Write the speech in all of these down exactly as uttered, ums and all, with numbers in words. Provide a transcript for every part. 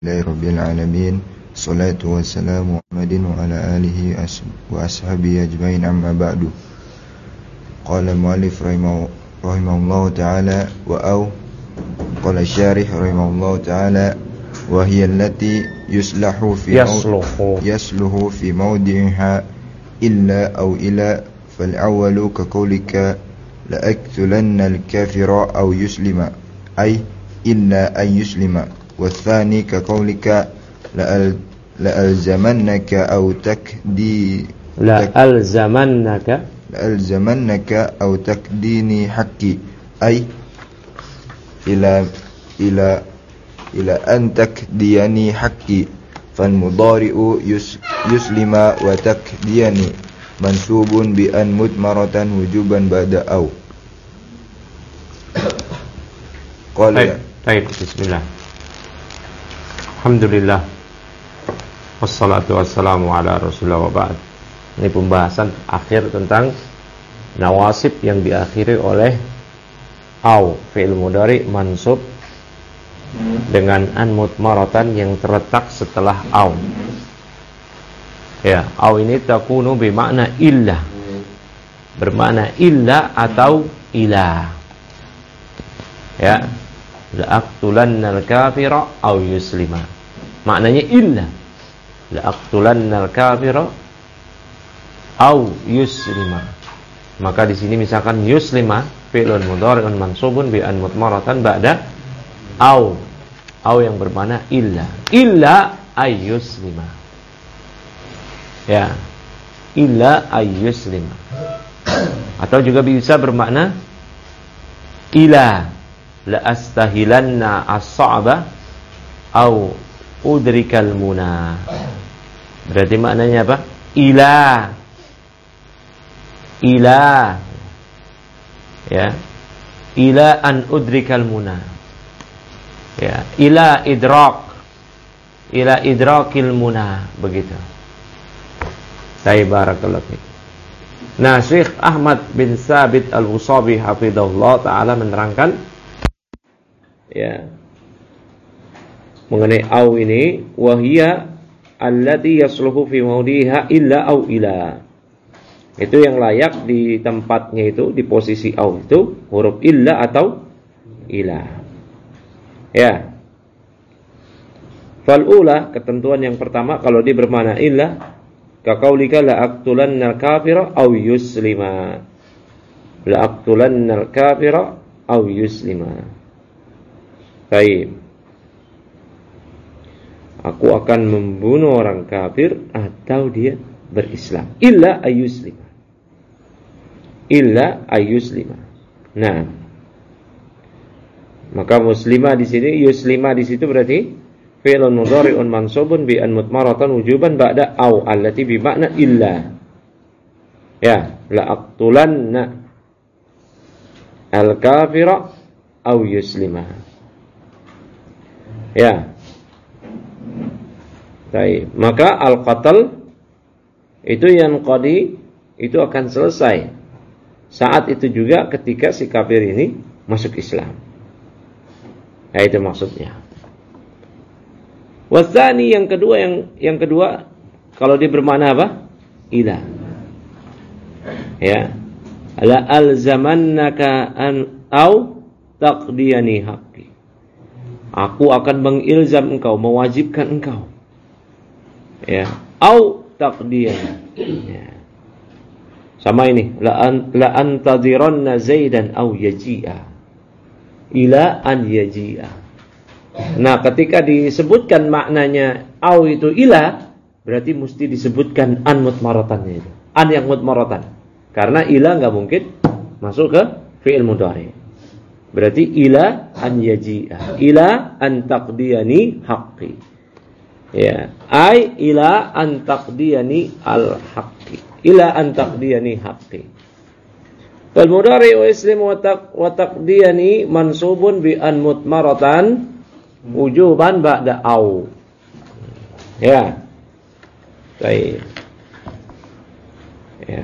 Rabbil alamin. Salatu wassalamu Muhammadin wa ala alihi wa ashabihi ajmain, amma ba'du. Qala mu'allif rahimahullahu ta'ala wa aw qala syarih rahimahullahu ta'ala wa hiya allati yuslahu fi yasluhu yasluhu fi mawdi'iha illa aw ila fal awwalu ka qawlika la aktulanna al kafira aw yuslima ay illa an yuslima. والثاني كقولك لألزمنك أو تكدي لألزمنك لألزمنك أو تكديني حقي أي إلى إلى إلى أن تكديني حقي فالمضارع يسلم وتكديني منصوب بأن مضمرة وجوبا بعد أو قال. طيب بسم الله. Alhamdulillah, wassalatu wassalamu ala rasulullah wa ba'd. Ini pembahasan akhir tentang nawasib yang diakhiri oleh au, fi'il mudhari mansub dengan an mudmaratan yang terletak setelah au. Ya, au ini takunu bermakna illa, bermakna illa atau ila. Ya, la'aqtulannal kafira aw yuslima. Maknanya illa. La'aqtulannal kafira aw yuslima. Maka di sini misalkan yuslima fi'lun mudhari'un mansubun bi an mudmaratan ba'da aw. Aw yang bermakna illa. Illa ay yuslima. Ya. Illa ay yuslima. Atau juga bisa bermakna ila. La astahilanna as-sa'ba au udrikal muna. Berarti maknanya apa? Ila. Ila. Ya. Ila an udrikal muna. Ya, ila idrak. Ila idrakil muna, begitu. Baik, barakallahu fiik. Nah, Syekh Ahmad bin Sabit Al-Usabi hafizahullah taala menerangkan ya mengenai au ini, wahia allati yasluhu fi mawdiha illa au ila. Itu yang layak di tempatnya itu, di posisi au itu huruf illa atau ila. Ya. Fal ula, ketentuan yang pertama kalau dia bermakna illa, ka qaulika la aqtulannal kafira au yuslima. La aqtulannal kafira au yuslima. Baik. Aku akan membunuh orang kafir atau dia berislam. Illa ayyuslima. Illa ayyuslima. Nah. Maka muslimah di sini, yuslima di situ berarti fi'lun mudhari'un mansubun bi an mudmaratan wujuban ba'da au allati bi makna illa. Ya, la aqtulanna al-kafira au yuslima. Ya. Baik, maka al-qatl itu yang qadi itu akan selesai saat itu juga ketika si kafir ini masuk Islam. Nah, itu maksudnya. Wasani yang kedua yang yang kedua kalau dia bermakna apa? Ila. Ya. La alzamannaka an au taqdiyani haqqi. Aku akan mengilzam engkau, mewajibkan engkau. Ya, au taqdiyan. Ya. Sama ini, la an, la antadhiranna Zaidan au yaji'a. Ila an yaji'a. Nah, ketika disebutkan maknanya au itu ila, berarti mesti disebutkan an mudmaratannya itu. An yang mudmaratan. Karena ila enggak mungkin masuk ke fi'il mudhari'. Berarti ila an yaji'a, ila an taqdiyani haqqi. Ya, ai ila an taqdiyani al haqqi. Ila an taqdiyani haqqi. Wal mudhari wa islim wa taq wa taqdiyani mansubun bi an mutmaratan wujuban ba'da au. Ya. Baik. Ya.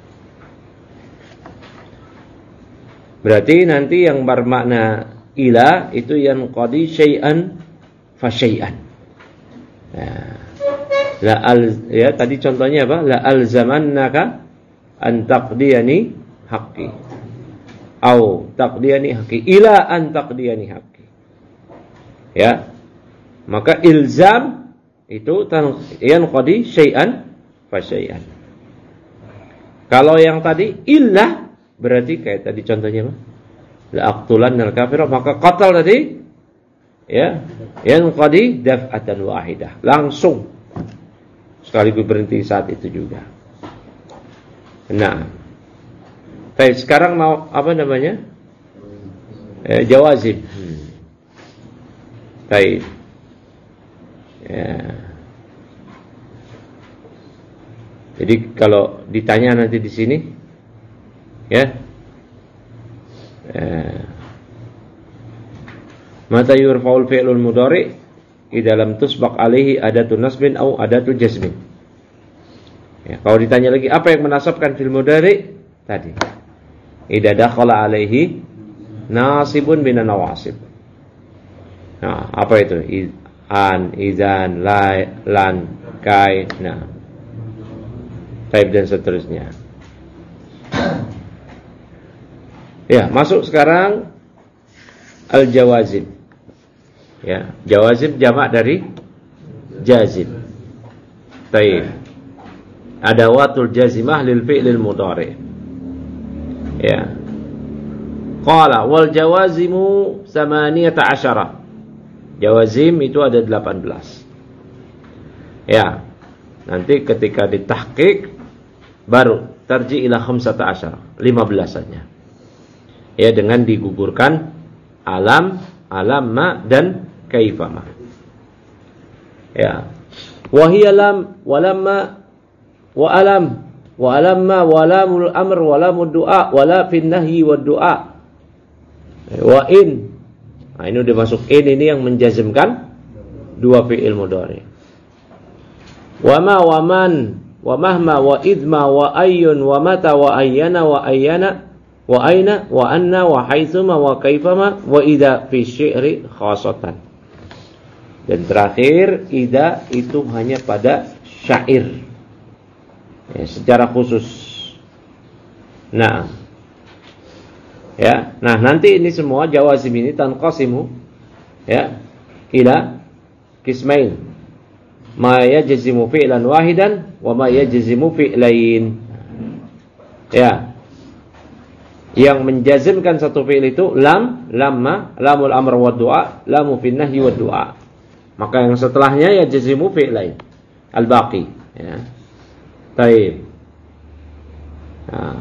Berarti nanti yang bermakna ila itu yang qadi syai'an fa syai'an. Ya. La al ya tadi contohnya apa? La alzamannaka an taqdiyani haqqi. Au taqdiyani haqqi ila an taqdiyani haqqi. Ya. Maka ilzam itu yanqadi syai'an fa syai'an. Kalau yang tadi illah berarti kayak tadi contohnya apa? La aqtulannal kafira, maka qatal tadi ya yanqadi daf'atan wahidah, langsung sekaligus berhenti saat itu juga. Nah, baik, sekarang mau apa namanya? Eh, jawazim. Hmm. Baik. Ya. Jadi kalau ditanya nanti di sini, ya, eh, mata yurfa'ul fi'lul mudhari' idza lam tusbaq alaihi adatun nasbin au adatun jazmin. Ya, kalau ditanya lagi apa yang menasabkan fi'il mudhari' tadi? Idza dakhala alaihi nasibun minan nawasib. Nah, apa itu? An, izan, la, lan, kai, nah, taib dan seterusnya. Ya, masuk sekarang al-jawazim. Ya, jawazim jamak dari jazim. Taib. Adawatul jazimah lil fi'lil mudhari'. Ya. Qala wal jawazimu samaniyata asyara. Jawazim itu ada delapan belas. Ya. Nanti ketika ditahqiq baru tarji ila khamsata asyara, lima belas saja. Ya, dengan digugurkan alam, alamma dan kaifama. Ya. Wa hiya lam wa lamma wa alam wa alamma wa lamul amr wa lamud du'a wa la fin nahyi wad du'a. Wa in. Nah, ini udah masuk in, ini yang menjazmkan dua fi'il mudhari. Wa ma wa man wa mahma wa idma wa ayyun wa mata wa ayyana wa ayyana wa aina wa anna wa haitsuma wa kaifama wa idza fi syi'ri khassatan. Dan terakhir idza itu hanya pada syair. Ya, secara khusus. Nah, ya, nah nanti ini semua jawazim ini tanqasimu ya ila qismain. Ma yajzimu fi'lan wahidan wa ma yajzimu fi'lain. Ya. Yang menjazimkan satu fi'il itu lam, lamma, lamul amr wa du'a, lamu fin nahyi wa du'a. Maka yang setelahnya yajzimu fi'lain. Al-baqi, ya. Baik. Nah.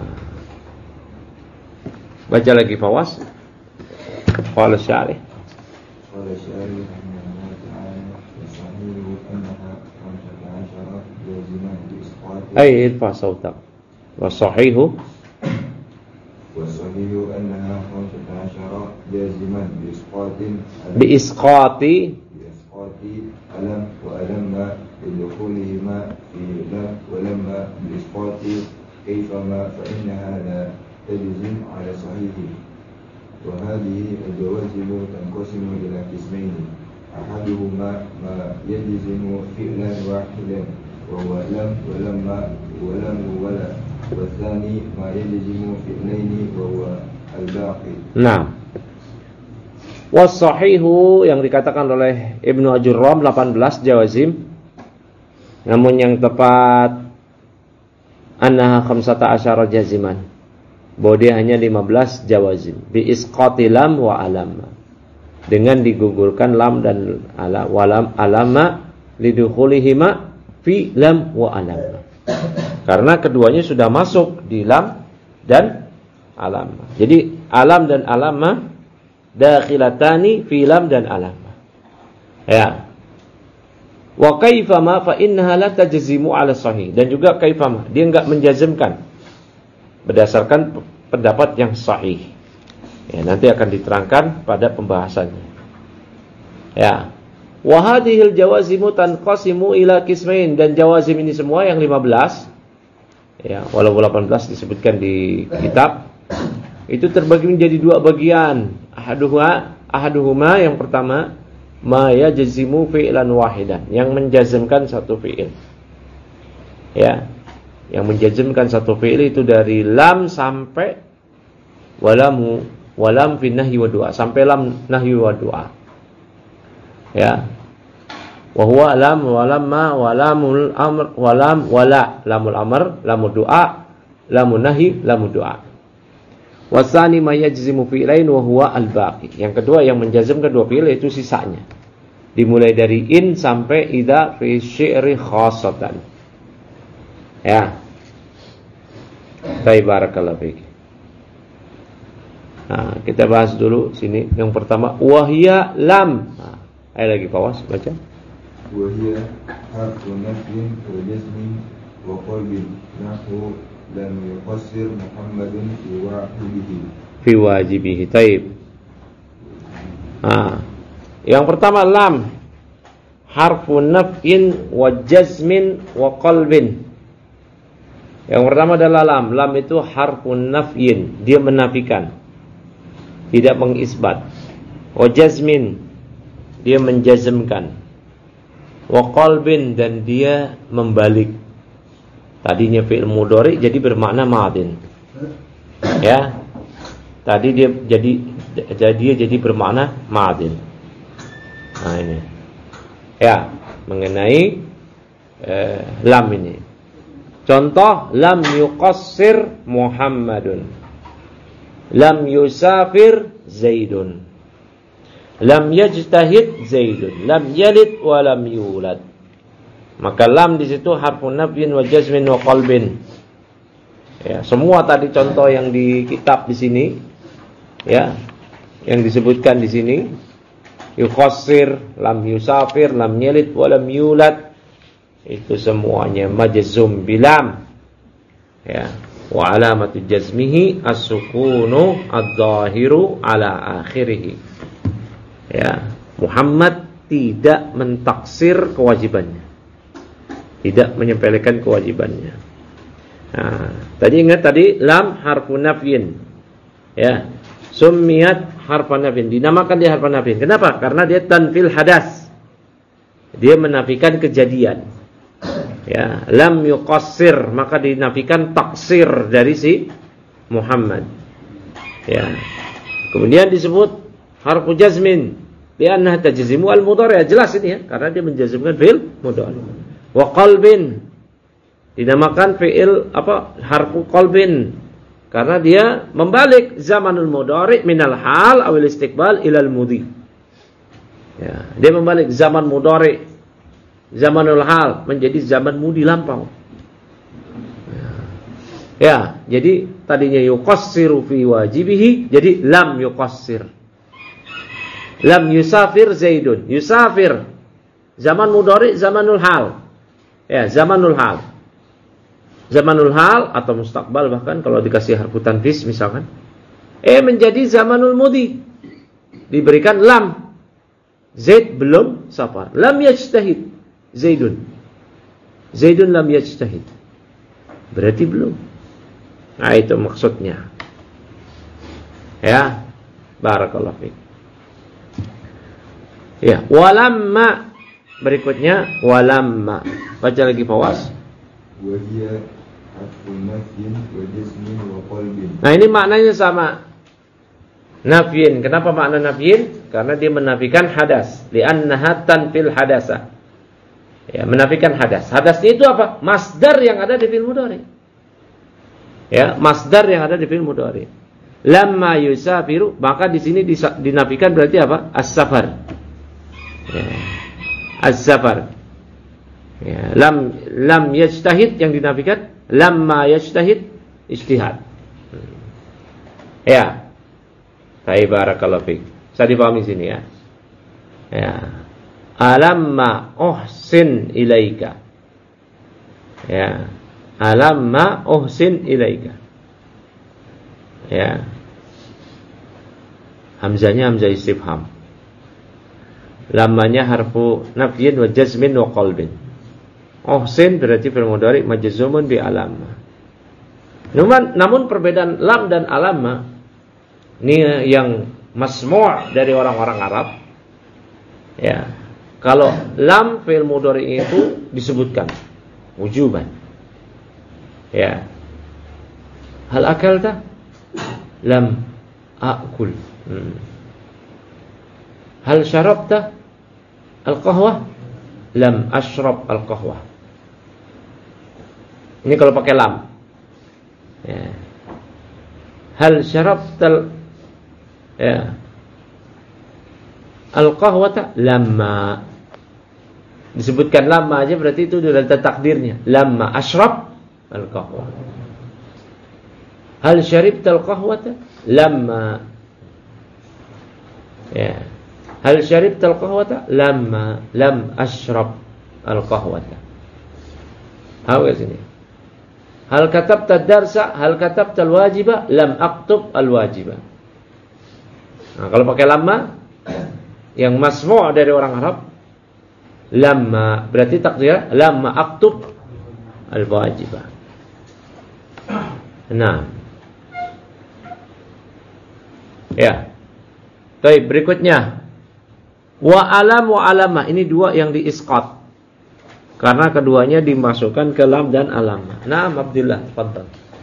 Baca lagi Fawas. Qala syarih. Qala syarih rahimahullah ta'ala wa sahihu annaha khamsata asyara jaziman bi isqati. Ay, irfa sautak. Wa sahihu wa sahihu annaha khamsata asyara jaziman bi isqatin bi isqati bi isqati alam wa alamma لدخولهما في لم ولما بالإسقاط كيفما فإنها لا تجزم على صحيحه. وهذه الجوازم تنقسم إلى قسمين، أحدهما ما يجزم فعلا واحدا وهو لم ولما ولم ولا، والثاني ما يجزم فعلين وهو الباقي. Nah, was-sahihu yang dikatakan oleh Ibnu Ajurram delapan belas jawazim. Namun yang tepat annaha khamsata asyara jaziman. Bahwa dia hanya lima belas jawazim bi isqati lam wa alamma. Dengan digugurkan lam dan ala walam alamma lidukhulihima fi lam wa alamma. Karena keduanya sudah masuk di lam dan alamma. Jadi alam dan alamma dakhilatani fi lam dan alamma. Ya. Wa kaifama fa innaha la tajzimu ala sahih. Dan juga kaifama, dia enggak menjazmkan berdasarkan pendapat yang sahih. Ya, nanti akan diterangkan pada pembahasannya. Ya. Wa hadhil jawazimu tanqasimu ila qismain, dan jawazim ini semua yang lima belas. Ya, walaupun delapan belas disebutkan di kitab, itu terbagi menjadi dua bagian. Ahaduhuma, ahaduhuma yang pertama ma yajzimu fi'lan wahidan, yang menjazmkan satu fi'il. Ya, yang menjazmkan satu fi'il itu dari lam sampai walamu, walam fi nahyi wa du'a, sampai lam nahyi wa du'a. Ya. Wa huwa lam walamma walamul amr walam wala, lamul amr, lamul du'a, lamun nahi, lamul du'a. Wasani ma yajzimu fi'lain wa huwa al-baqi. Yang kedua yang menjazmkan dua fi'il itu sisanya. Dimulai dari in sampai idza fi syi'ri khassatan. Ya. Baik, barakallahu fiik. Nah, kita bahas dulu sini. Yang pertama wahya lam. Nah, ayo lagi Fawas baca. Wahya harfu nafyin wa jazmin wa qalbin nahu lam yuqassir Muhammadun fi wajibihi fi wajibihi. Taib. Ah, yang pertama lam harfu nafyin wa jazmin wa qalbin. Yang pertama adalah lam. Lam itu harfu nafyin, dia menafikan, tidak mengisbat. Wa jazmin, dia menjazmkan. Wa qalbin, dan dia membalik. Tadinya fi'il mudhari jadi bermakna madin. Ya. Tadi dia jadi jadi dia jadi bermakna madin. Nah ini. Ya, mengenai eh, lam ini. Contoh lam yuqassir Muhammadun. Lam yusafir Zaidun. Lam yajtahid Zaidun, lam yalid wa lam yulad. Maka lam di situ harfun nafyin wa jazmin wa qalbin. Ya, semua tadi contoh yang di kitab di sini, ya, yang disebutkan di sini, yuqassir, lam yusafir, lam yalid wa lam yulad, itu semuanya majzum bilam. Ya, wa alamatu jazmihi as-sukunu adh-dhahiru ala akhirih. Ya, Muhammad tidak mentaksir kewajibannya, tidak menyepelekan kewajibannya. Nah, tadi ingat tadi lam harfu nafyin. Ya, summiyat harfan nafyin, dinamakan dia harfan nafyin. Kenapa? Karena dia tanfil hadas, dia menafikan kejadian. Ya, lam yuqassir, maka dinafikan taksir dari si Muhammad. Ya, kemudian disebut harfu jazmin li'annaha tajzimu al-mudhari', jelas ini ya, karena dia menjazmkan fi'il mudhari'. Wa qalbin, dinamakan fi'il apa? Harfu qalbin, karena dia membalik zamanul mudhari' minal hal awil istiqbal ilal mudhi. Ya, dia membalik zaman mudhari', zamanul hal menjadi zaman mudi lampau. Ya, ya, jadi tadinya yuqassiru fi wajibihi jadi lam yuqassir. Lam yusafir Zaidun. Yusafir zaman mudhari, zamanul hal. Ya, zamanul hal. Zamanul hal atau mustaqbal bahkan kalau dikasih harfu tanfis misalkan. Eh menjadi zamanul mudi. Diberikan lam. Zaid belum safar. Lam yajtahid Zaidun. Zaidun lam yajtahid. Berarti belum. Nah itu maksudnya. Ya. Barakallahu fiik. Ya, walamma, berikutnya walamma. Baca lagi Fawas. Wa hiya harfun nafyin wa jazmin wa qalbin. Nah, ini maknanya sama. Nafyin. Kenapa makna nafyin? Karena dia menafikan hadas. Li'annaha tanfil hadasa. Ya, menafikan hadas. Hadasnya itu apa? Masdar yang ada di fi'il mudhari. Ya, masdar yang ada di fi'il mudhari. Lamma yusafiru, maka di sini dinafikan berarti apa? As-safar. Ya. Az-zafar. Ya, lam lam yajtahid yang dinafikan lamma yajtahid ijtihad. Ya. Baik, barakallahu fiik. Saya dipahami sini ya. Ya. Alamma uhsin ilaika. Ya. Alamma uhsin ilaika. Ya. Hamzahnya hamzah istifham. Lamanya harfu nafyin wa jazmin wa qalbin. Uhsin berarti fi'il mudhari majzumun bi alamma. Namun, namun perbedaan lam dan alamma ini yang masmu' dari orang-orang Arab. Ya. Kalau lam fi'il mudhari itu disebutkan wujuban. Ya. Hal akalta? Lam akul. Hmm. Hal syarabta al-qahwah? Lam ashrab al-qahwah. Ini kalau pakai lam. Ya. Hal syarabta ya al-qahwata? Lamma. Disebutkan lamma aja berarti itu sudah ada takdirnya. Lamma ashrab al-qahwah. Hal syaribta al-qahwata? Lamma. Ya. Hal syaribta al-qahwata? Lamma. Lam ashrab al-qahwata. Apa sini? Hal katabta ad-darsa? Hal katabta al-wajiba? Lam aktub al-wajiba. Nah, kalau pakai lamma yang masmu' dari orang Arab, lamma berarti takdir lamma aktub al-wajibah. Nah. Ya. Baik, berikutnya wa alam wa alamah. Ini dua yang diisqat. Karena keduanya dimasukkan ke lam dan alamah. Nah, Abdullah, fadhal.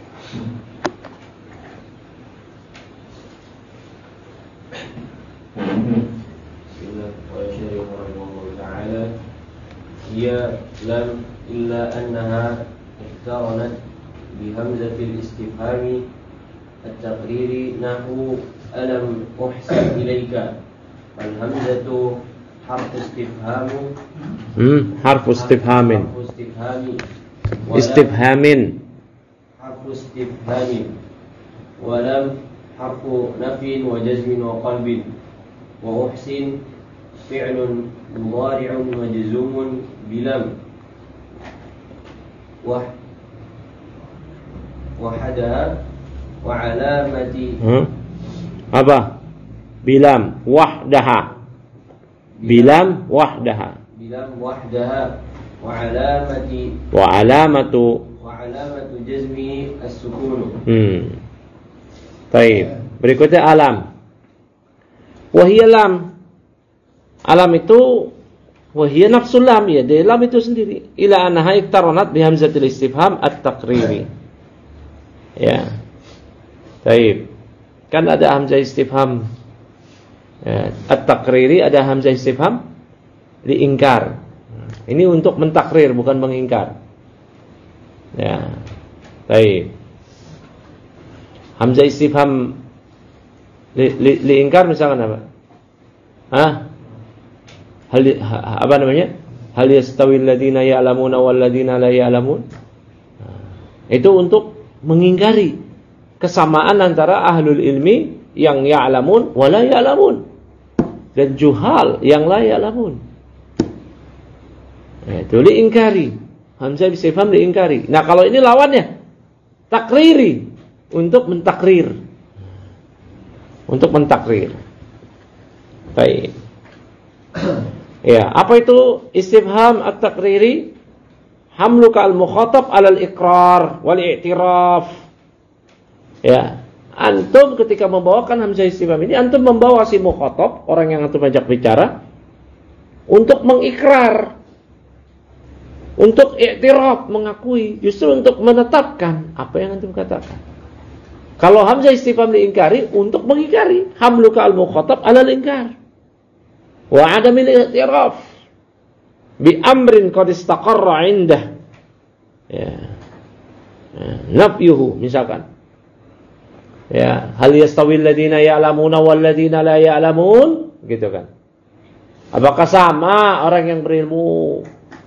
هي لم إلا أنها اقترنت بهمزة الاستفهام التقريري نحو ألم أحسن إليك. الهمزة حرف استفهام حرف استفهام حرف استفهام استفهام حرف استفهام ولم حرف نفي وجزم وقلب. وأحسن فعل مضارع مجزوم بلم وحدها وعلامة apa? Bilam wahdaha. Bilam wahdaha. Bilam wahdaha wa alamati wa alamatu wa alamatu jazmi as-sukun. Hmm. Baik. Berikutnya alam. Wahia lam. Alam itu wahia nafsul lam, ya, dari lam itu sendiri. Ila annaha iktaranat bi hamzatil istifham at-taqriri. Ya. Baik. Kan ada hamzah istifham ya, at-taqriri, ada hamzah istifham diingkar. Ini untuk mentakrir, bukan mengingkar. Ya. Baik. Hamzah istifham li, li, liingkar misalkan apa? Hah? Hal, apa namanya? Hal yastawil ladzina ya'lamuna wal ladzina la ya'lamun. Itu untuk mengingkari kesamaan antara ahlul ilmi yang ya'lamun wa la ya'lamun dan juhal yang la ya'lamun. Ya, itu diingkari. Hamzah istifham diingkari. Nah, kalau ini lawannya takriri, untuk mentakrir. Untuk mentakrir. Baik. Ya, apa itu istifham at-takriri? Hamluka al-mukhatab 'ala al-iqrar wal i'tiraf. Ya, antum ketika membawakan hamzah istifham ini, antum membawa si mukhatab, orang yang antum ajak bicara, untuk mengikrar, untuk i'tiraf, mengakui, justru untuk menetapkan apa yang antum katakan. Kalau hamzah istifham diingkari, untuk mengingkari. Hamluka al-mukhatab 'ala al-inkar wa 'adamil i'tiraf bi amrin qad istaqarra 'indah. Ya. Nafyuhu misalkan. Ya, hal yastawil ladzina ya'lamuna wal ladzina la ya'lamun, gitu kan. Apakah sama orang yang berilmu?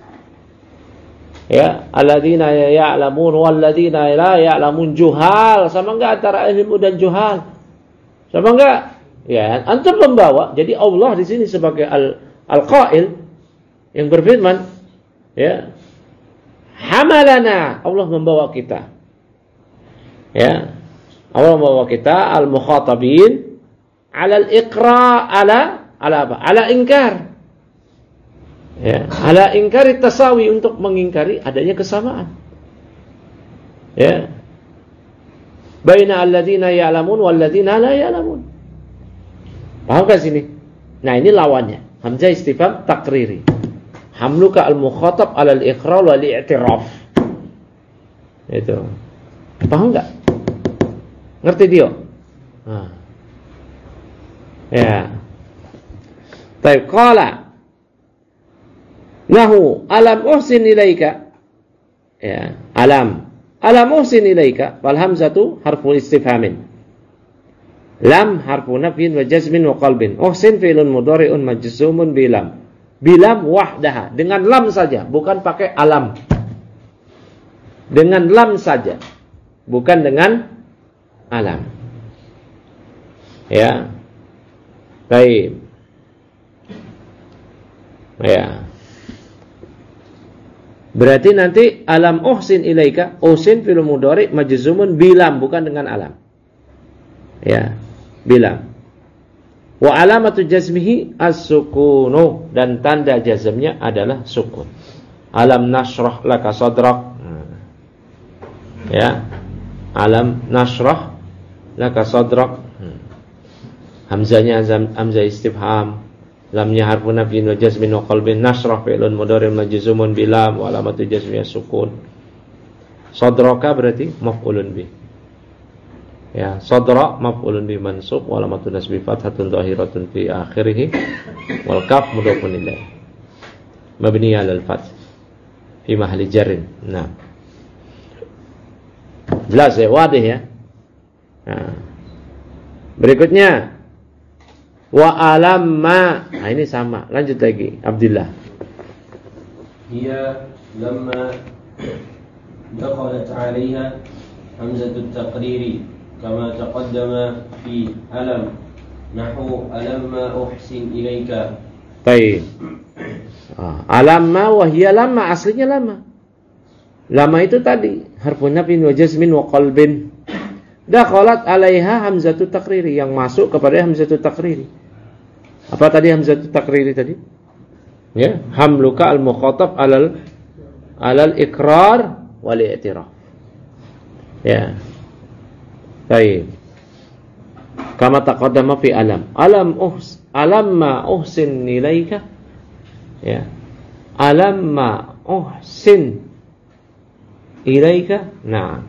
Ya, alladzina ya'lamun wal ladzina la ya'lamun juhal, sama enggak antara ilmu dan juhal? Sama enggak? Ya, antum membawa. Jadi Allah di sini sebagai al al-qail yang berfirman, ya. Hamalana, Allah membawa kita. Ya. Allah membawa kita al-mukhatabin 'ala al-iqra' 'ala 'ala apa? 'ala inkar. Ya, 'ala inkari tasawi, untuk mengingkari adanya kesamaan. Ya. Baina alladzina ya'lamun wal ladzina la ya'lamun. Paham kan sini? Nah, ini lawannya. Hamzah istifham takriri. Hamluka al-mukhatab 'ala al-iqrar wal i'tiraf. Itu. Paham enggak? Ngerti dia? Nah. Ya. Baik, qala nahu alam uhsin ilaika. Ya, alam. Alam uhsin ilaika wal hamzatu harfu istifhamin. Lam harfu nafyin wa jazmin wa qalbin. Uhsin fi'lun mudhari'un majzumun bilam. Bilam wahdaha, dengan lam saja, bukan pakai alam. Dengan lam saja, bukan dengan alam. Ya. Baik. Ya. Berarti nanti alam uhsin ilaika, uhsin fil mudhari majzumun bilam, bukan dengan alam. Ya, bilam. Wa alamatu jazmihi as-sukunu, dan tanda jazmnya adalah sukun. Alam nashrah laka sadrak. Ya. Alam nashrah laka sadrak. Hamzanya hamzah istifham, lamnya harfu nafyin wa jazmin wa qalbin. Nashrah fi'lun mudhari' majzumun bilam wa alamatu jazmihi as-sukun. Sadraka berarti maf'ulun bih. Ya, sadra maf'ulun bih mansub wa alamatu nasbi fathatun dhahiratun fi akhirih wal kaf mudhafun ilaih mabni 'ala al-fath fi mahalli jarrin. Nah, jelas ya, wadih ya. Nah, berikutnya wa alamma. Nah, ini sama. Lanjut lagi, Abdullah. Hiya lamma dakhalat 'alayha hamzatut taqriri kama taqaddama fi alam nahu alamma uhsin ilaika. Baik. Ah, alamma wa hiya lamma, aslinya lama. Lama itu tadi harfun nafyin wa jazmin wa qalbin. Dakhalat 'alaiha hamzatut taqriri, yang masuk kepada hamzatut taqriri. Apa tadi hamzatut taqriri tadi? Ya, hamluka al-mukhatab 'alal 'alal iqrar wal i'tiraf. Ya. Baik. Kama taqaddama fi alam. Alam uhs alamma uhsin ilaika. Ya. Alamma uhsin ilaika. Nah.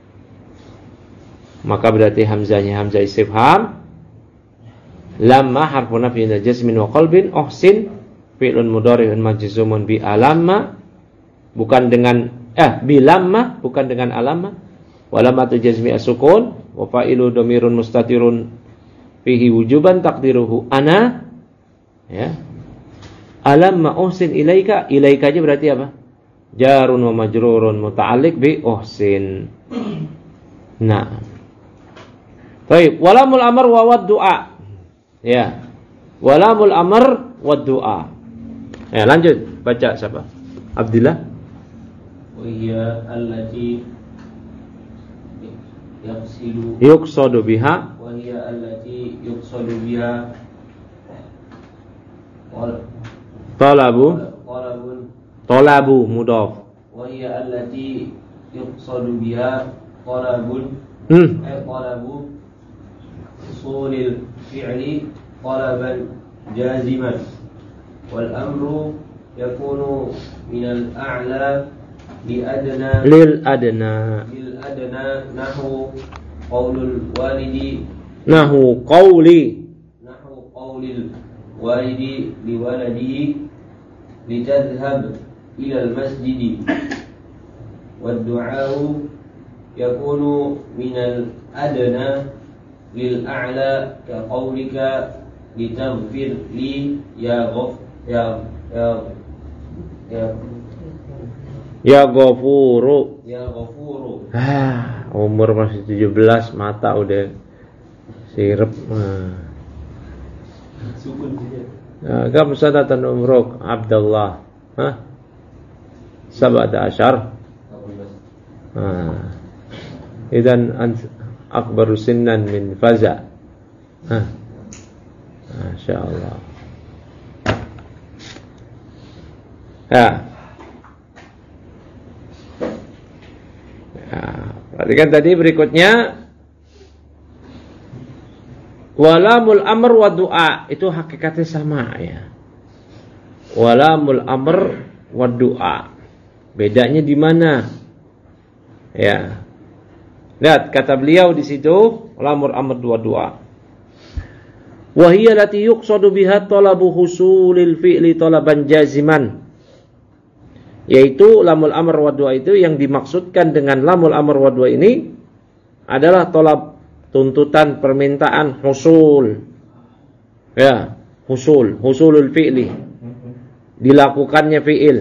Maka berarti hamzahnya hamzah istifham. Lamma harfu nafyin wa jazmin wa qalbin. Uhsin fi'lun mudhari'un majzumun bi alamma, bukan dengan eh bi lamma, bukan dengan alamma. Wa lamatu jazmi as-sukun wa fa'ilu dhamirun mustatirun fihi wujuban taqdiruhu ana. Ya. Alamma uhsin ilaika. Ilaika aja berarti apa? Jarun wa majrurun muta'alliq bi uhsin. Nah. Baik, walamul amr wa wad du'a. Ya. Walamul amr wad du'a. Ya, lanjut baca siapa? Abdullah. Wa hiya allati yaqsidu yuqsadu biha. Wa hiya allati yuqsadu biha talabu talabun talabu mudhaf. Wa hiya allati yuqsadu biha talabun Hmm. ay talabu usulil fi'li talaban jaziman wal amru yakunu minal a'la li adna lil adna lil adna nahu qaulul walidi nahu qawli nahu qaulil walidi li waladihi litadhhab ila al masjidi wad du'a'u yakunu minal adna lil a'la ka qaulika litaghfir li ya ghaf ya ya ya ya ghafuru. ya ghafuru. Ah, umur masih tujuh belas, mata udah sirep. Nah. Sukun saja. Nah, kam sanatan umruk Abdullah. Hah? Sab'ata asyar. Ah. Idan ant akbaru sinnan min faza. Hah. Masyaallah. Ya. Ya, perhatikan tadi berikutnya walamul amr wa du'a, itu hakikatnya sama ya. wa lamul amr wa du'a. Bedanya di mana? Ya. Lihat kata beliau di situ, lamul amr wa du'a. Wa hiya allati yuqsadu biha talabu husulil fi'li talaban jaziman. Yaitu lamul amr wa du'a itu yang dimaksudkan dengan lamul amr wa du'a ini adalah talab, tuntutan, permintaan, husul. Ya, husul, husulul fi'li. Dilakukannya fi'il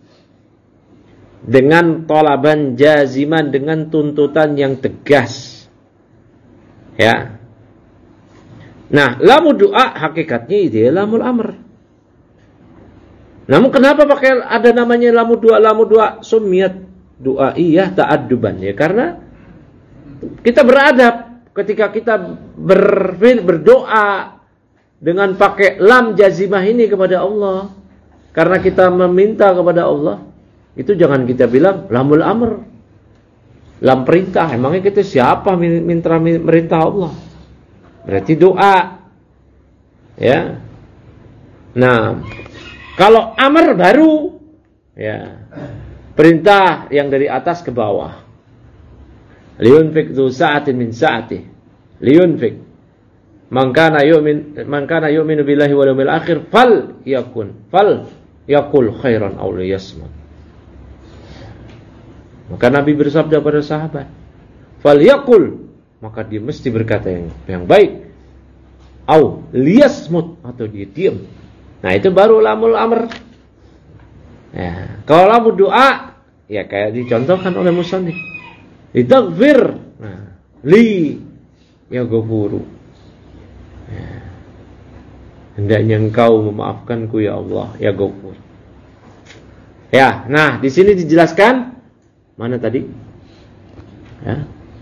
dengan talaban jaziman, dengan tuntutan yang tegas. Ya. Nah, lamul du'a hakikatnya itu lamul amr. Namun kenapa pakai ada namanya lamul du'a? Lamul du'a sumiyat du'aiyah ta'adduban, ya karena kita beradab ketika kita berfil berdoa dengan pakai lam jazimah ini kepada Allah. Karena kita meminta kepada Allah, itu jangan kita bilang lamul amr, lam perintah. Emangnya kita siapa minta merintah Allah? Berarti doa. Ya. Nah, kalau amr baru, ya, perintah yang dari atas ke bawah. Liyunfik dzu sa'atin min sa'ati. Liyunfik. Man kana yu'min man kana yu'minu billahi wal yawmil akhir fal yakun fal yakul khairan aw liyasmut. Maka Nabi bersabda pada sahabat, fal yakul, maka dia mesti berkata yang yang baik, aw liyasmut, atau dia diam. Nah, itu baru lamul amr. Ya, kalau lamul doa, ya kayak dicontohkan oleh musannif. Ditaghfir. Nah, li ya ghafuru. Ya. Hendaknya engkau memaafkanku ya Allah, ya ghafur. Ya, nah di sini dijelaskan mana tadi? Ya.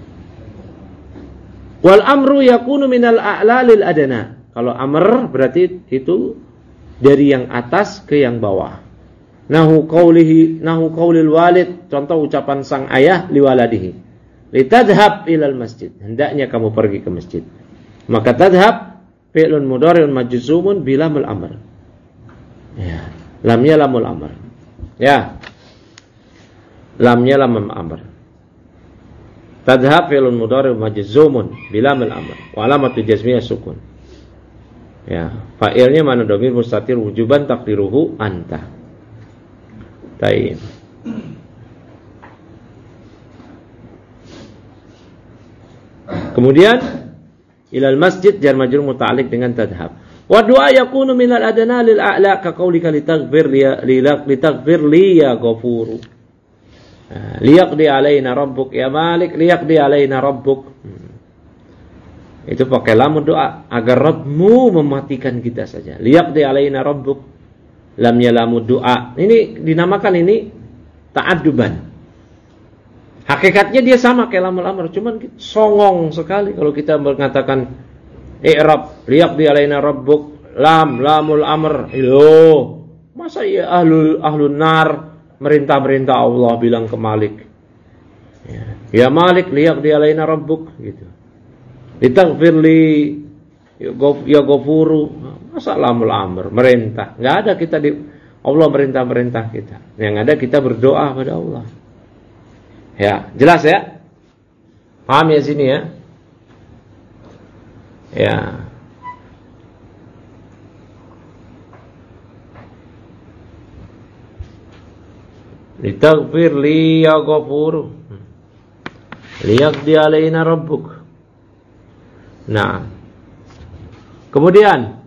Wal amru yakunu minal a'la lil adna. Kalau amr berarti itu dari yang atas ke yang bawah. Nahu qaulihi nahu qaulil walid, contoh ucapan sang ayah liwaladihi. Litadhhab ilal masjid. Hendaknya kamu pergi ke masjid. Maka tadhhab fi'lun mudhari'un majzumun bila lamul amr. Ya, lamnya lamul amr. Ya. Lamnya lamul amr. Tadhhab fi'lun mudhari'un majzumun bila lamul amr. Wa alamatu jazmiyah sukun. Ya, fa'ilnya mana dhamir mustatir wujuban taqdiruhu anta. Baik. Kemudian ilal masjid jar majrur muta'alliq dengan tadhhab. Wa du'a yakunu minal adna lil a'la ka qaulika litaghfir li litaghfir li ya ghafur. Liyaqdi alaina rabbuk ya malik liyaqdi alaina rabbuk. Itu pakai lam doa agar Rabbmu mematikan kita saja. Liyaqdi alaina rabbuk. Lamnya lamud doa. Ini dinamakan ini ta'adduban. Hakikatnya dia sama kayak lamul amr, cuman songong sekali kalau kita mengatakan i'rab liyaqdi alaina rabbuk lam lamul amr. Loh, masa ya ahlul ahlun nar merintah-merintah Allah bilang ke Malik. Ya, ya Malik liyaqdi alaina rabbuk gitu. Litaghfir li ya ghafuru. Masa lamul amr merintah? Enggak ada kita di Allah merintah-merintah kita. Yang ada kita berdoa pada Allah. Ya, jelas ya? Paham ya sini ya? Ya. Litaghfir li ya ghafur. Liyaqdi alaina rabbuk. Nah. Kemudian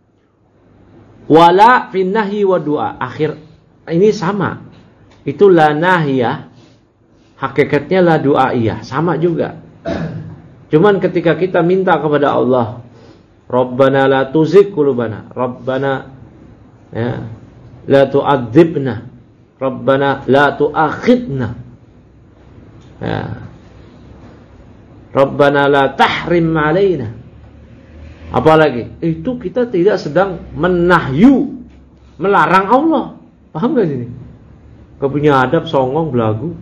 wala fin nahyi wa du'a. Akhir ini sama. Itu la nahiyah. Hakikatnya la du'aiyah, sama juga. Cuman ketika kita minta kepada Allah, Rabbana la tuzigh qulubana, Rabbana ya, la tu'adzibna, Rabbana la tu'akhidna. Ya. Rabbana la tahrim alaina. Apalagi itu kita tidak sedang menahyu, melarang Allah. Paham gak sini? Kau punya adab songong belagu.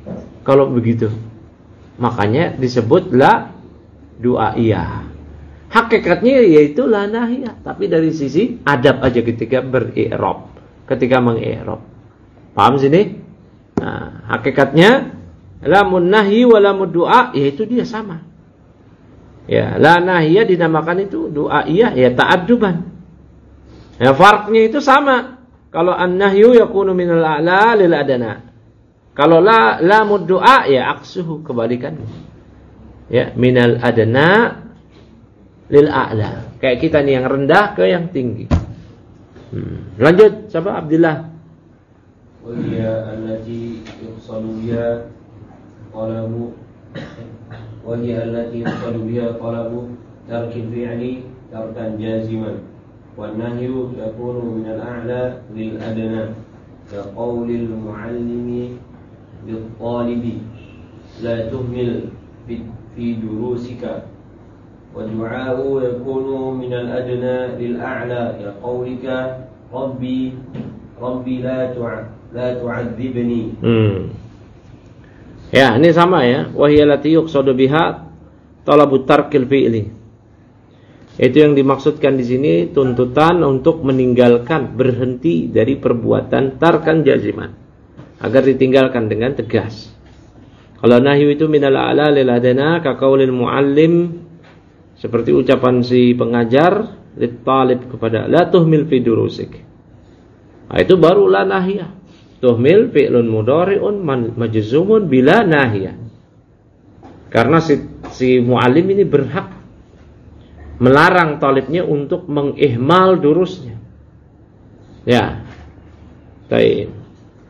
Kalau begitu, makanya disebut la du'aiyah. Hakikatnya yaitu la nahiyah, tapi dari sisi adab aja ketika beri'rab, ketika mengi'rab. Paham sini? Nah, hakikatnya lamun nahyi wa lamud du'a yaitu dia sama. Ya, la nahiyah dinamakan itu doa iya ya ta'adduban. Ya, farqnya itu sama. Kalau an-nahyu yakunu minal a'la lil adana. Kalau la lamud du'a ya aksuhu, kebalikannya. Ya, minal adana lil a'la. Kayak kita nih yang rendah ke yang tinggi. Hmm. Lanjut, siapa? Abdullah. Wa hiya allati yuqsalu biha qalabu wa hiya allati yuqsalu biha qalabu tarkil fi'li tarkan jaziman. Wan nahyu yakunu min al-a'la lil adna. Ka qawlil muallimi lil talibi la tuhmil fi durusika. ودعاء يكون من الأدنى للأعلى كقولك ربي ربي لا لا تعذبني. Hmm. Ya, ini sama ya. Wa hiya allati yuqsadu biha talabut tarkil fi'li. Itu yang dimaksudkan di sini tuntutan untuk meninggalkan, berhenti dari perbuatan tarkan jaziman agar ditinggalkan dengan tegas. Kalau nahyu itu minal a'la lil adna ka qaulil muallim, seperti ucapan si pengajar lit talib kepada la tuhmil fi durusik. Nah, itu baru la nahiyah. Tuhmil fi'lun mudhari'un majzumun bila nahiyah. Karena si, si muallim ini berhak melarang talibnya untuk mengihmal durusnya. Ya. Baik.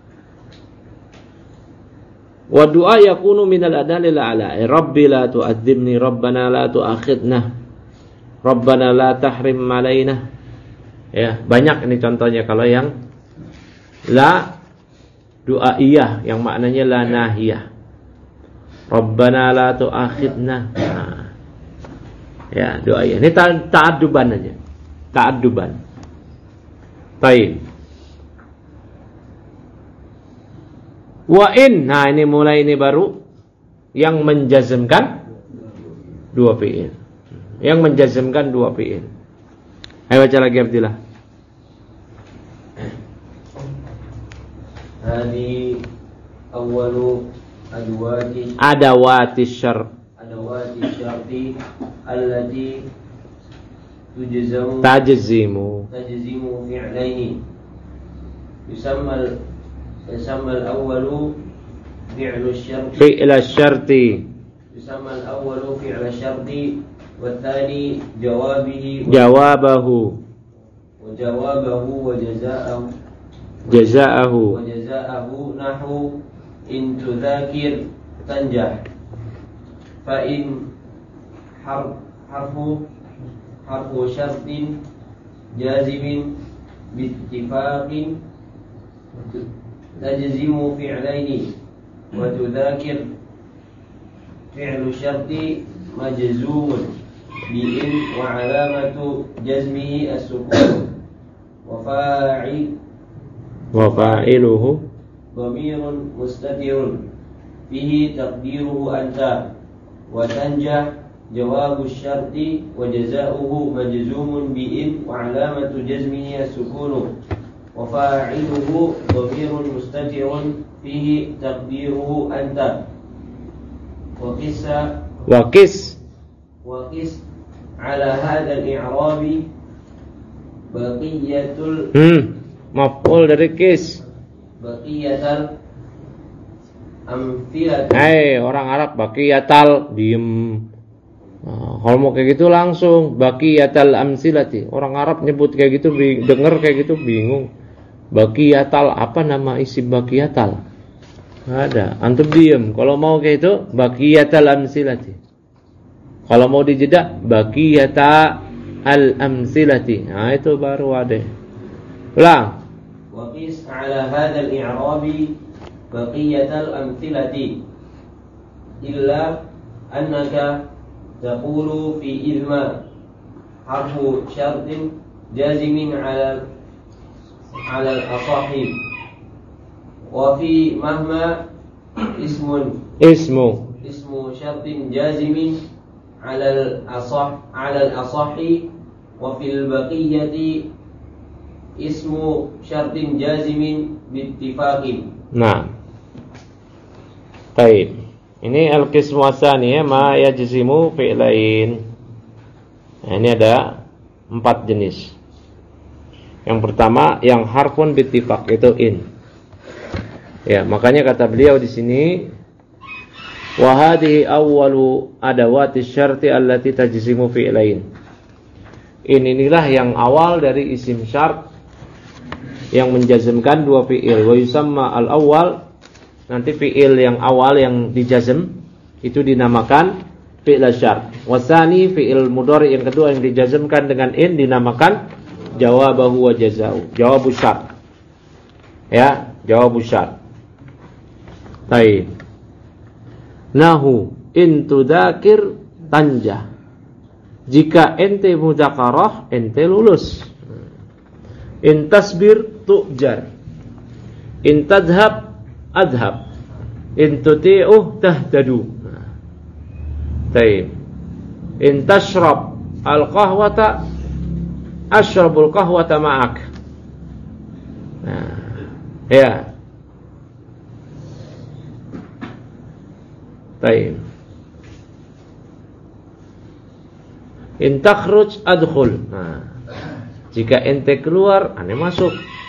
Wa du'a yakunu minal adalil a'la. Rabbi la tu'adzibni, Rabbana la tu'akhidna, Rabbana la tahrim alaina. Ya, banyak ini contohnya. Kalau yang la du'aiyah yang maknanya la nahiyah. Rabbana la tu'akhidna. Nah. Ya, du'aiyah. Ini ta'adduban aja. Ta'adduban. Baik. Wa in, nah ini mulai ini baru yang menjazmkan dua fi'il. Yang menjazmkan dua fi'il. Ayo baca lagi Abdillah. Hadi awwalu adwati adawati syar adawati syarti allati tujzamu tajzimu tajzimu fi'laini. Yusamma يسمى الأول فعل الشرط فعل الشرط يسمى الأول فعل الشرط والثاني جوابه جوابه وجوابه وجزاءه جزاءه وجزاءه نحو إن تذاكر تنجح. فإن حرف حرف حرف شرط جازم باتفاق تجزم فعلين وتذاكر فعل الشرط مجزوم بإن وعلامة جزمه السكون وفاعل وفاعله ضمير مستتر فيه تقديره أنت وتنجح جواب الشرط وجزاؤه مجزوم بإن وعلامة جزمه السكون وفاعله ضمير مستتر فيه تقديره أنت. وقس وقس وقس على هذا الإعراب بقية ال hmm, maf'ul dari kis. بقية الأمثلة. Hai orang Arab, baqiyatal, diem. Nah, kalau mau kayak gitu langsung baqiyatal amsilati. Orang Arab nyebut kayak gitu, denger kayak gitu bingung. Baqiyatal, apa nama isi baqiyatal? Ada. Antum diem. Kalau mau kayak itu baqiyatal amsilati. Kalau mau dijeda baqiyata al amsilati. Nah, itu baru ada. Ulang. وقس على هذا الإعراب بقية الأمثلة إلا أنك تقول في إذما حرف شرط جازم على على الأصح وفي مهما اسم اسم اسم شرط جازم على الأصح على الأصح وفي البقية اسم شرط جازم باتفاق. Nah, baik. Ini al-qismu tsani ya, ma yajzimu fi'lain. Nah, ini ada empat jenis. Yang pertama yang harfun bittifaq, itu in. Ya, makanya kata beliau di sini wa hadhihi awwalu adawati syarti allati tajzimu fi'lain. In inilah yang awal dari isim syart yang menjazmkan dua fi'il. Wa yusamma al-awwal, nanti fi'il yang awal yang dijazm itu dinamakan fi'il syart. Wasani fi'il mudhari yang kedua yang dijazmkan dengan in dinamakan jawabahu wa jazau, jawabu syart. Ya, jawabu syart. Baik. Nahu in tudzakir tanjah. Jika ente mudzakarah, ente lulus. In tasbir tu'jar. In tadhhab adhab. In tuti'uh tahtadu. Baik. In tashrab al-qahwata ashrabul qahwata ma'ak. Nah, ya. Baik. In takhruj adkhul. Nah, jika ente keluar, ane masuk.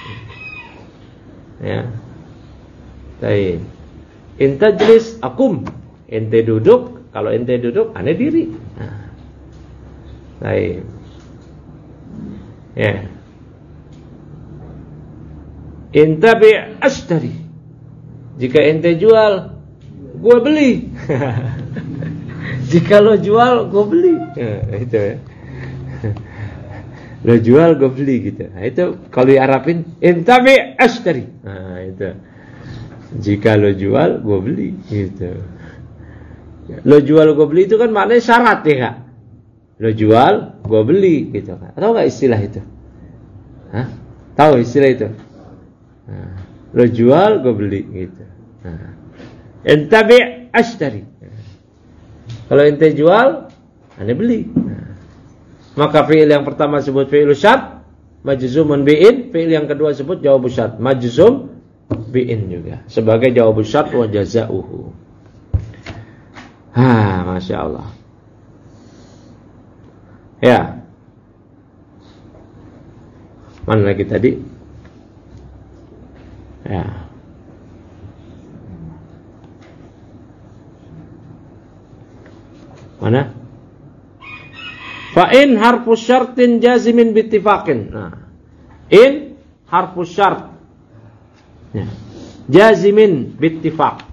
Ya. Baik. In tajlis akum. Ente duduk, kalau ente duduk, ane diri. Nah. Baik. Ya. In tabi' ashtari. Jika ente jual, gua beli. Jika lo jual, gua beli. Nah, itu ya. Lo jual, gua beli gitu. Nah, itu kalau diarabin in tabi' ashtari. Nah, itu. Jika lo jual, gua beli gitu. Lo jual, gua beli itu kan maknanya syarat ya, Kak. Lo jual, gua beli gitu kan. Tahu enggak istilah itu? Hah? Tahu istilah itu? Nah, lo jual, gua beli gitu. Nah. Entabi' ashtari. Nah. Kalau ente jual, ane beli. Nah. Maka fi'il yang pertama sebut fi'il syart, majzumun bi'in. Fi'il yang kedua sebut jawab syart, majzum bi'in juga. Sebagai jawab syart wa jazauhu. Ha, Masya Allah. Ya. Mana lagi tadi? Ya. Mana? Fa in harfu syartin jazimin bittifaqin. Nah. In harfu syart. Ya. Jazimin bittifaq.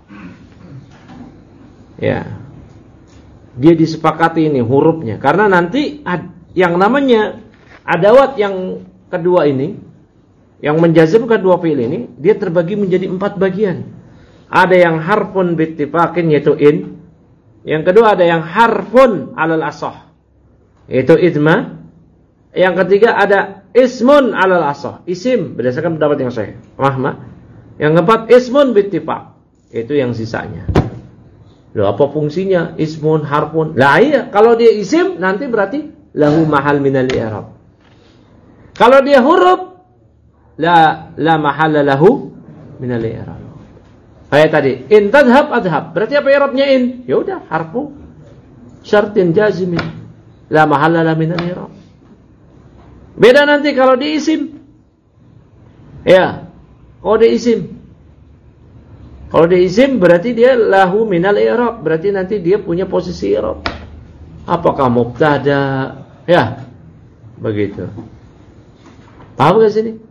Ya. Dia disepakati ini hurufnya, karena nanti ad, yang namanya adawat yang kedua ini yang menjazmkan dua fi'il ini, dia terbagi menjadi empat bagian. Ada yang harfun bittifaqin, yaitu in. Yang kedua ada yang harfun alal asah, yaitu idma. Yang ketiga ada ismun alal asah, isim berdasarkan pendapat yang sahih. Mahma. Yang keempat ismun bittifaq, itu yang sisanya. Loh, apa fungsinya? Ismun, harfun. Lah iya, kalau dia isim nanti berarti lahu mahal minal i'rab. Kalau dia huruf, la la mahalla lahu minal i'rab. Kayak tadi, in tadhhab adhab. Berarti apa i'rabnya in? Ya udah, harfu syartin jazimin. La mahalla lahu minal i'rab. Beda nanti kalau dia isim. Ya, kalau dia isim. Kalau dia isim berarti dia lahu minal i'rab, berarti nanti dia punya posisi i'rab. Apakah mubtada? Ya, begitu. Paham gak sini?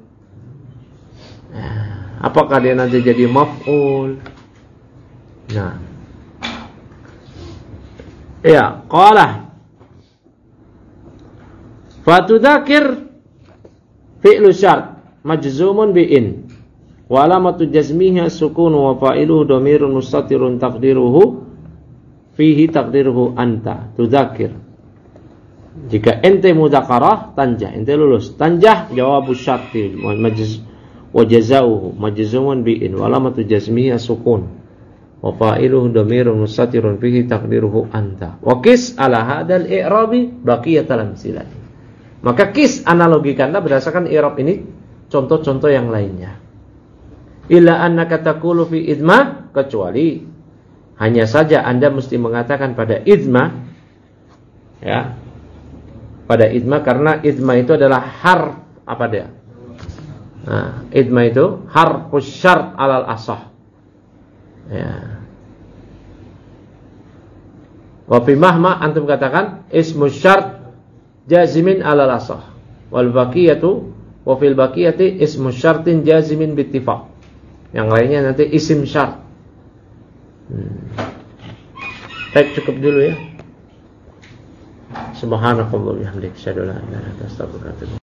Nah, apakah dia nanti jadi maf'ul? Nah. Ya, qala fatudakir fi'lu syart majzumun bi'in. Wa alamatu jazmiha sukun wa fa'iluhu dhamirun mustatirun taqdiruhu fihi taqdiruhu anta tudzakir. Jika ente mudzakarah tanjah, ente lulus. Tanjah jawabu syarti majz wa jazauhu majzumun bi'in wa alamatu jazmiha sukun. wa fa'iluhu dhamirun mustatirun fihi taqdiruhu anta. Wa qis ala hadzal i'rabi baqiyatal amsilati. Maka qis analogikanlah berdasarkan i'rab ini contoh-contoh yang lainnya. Illa annaka taqulu fi idma, kecuali hanya saja Anda mesti mengatakan pada idma, ya. Pada idma, karena idma itu adalah harf apa dia? Nah, idma itu harfus syart alal asah. Ya. Wa fi mahma antum katakan ismu syart jazimin alal asah. Wal baqiyatu wa fil baqiyati ismu syartin jazimin bittifaq. Yang lainnya nanti isim syart. Hmm. Baik, cukup dulu ya. Subhanakallahumma wa bihamdika asyhadu an la ilaha illa anta astaghfiruka wa atubu ilaik.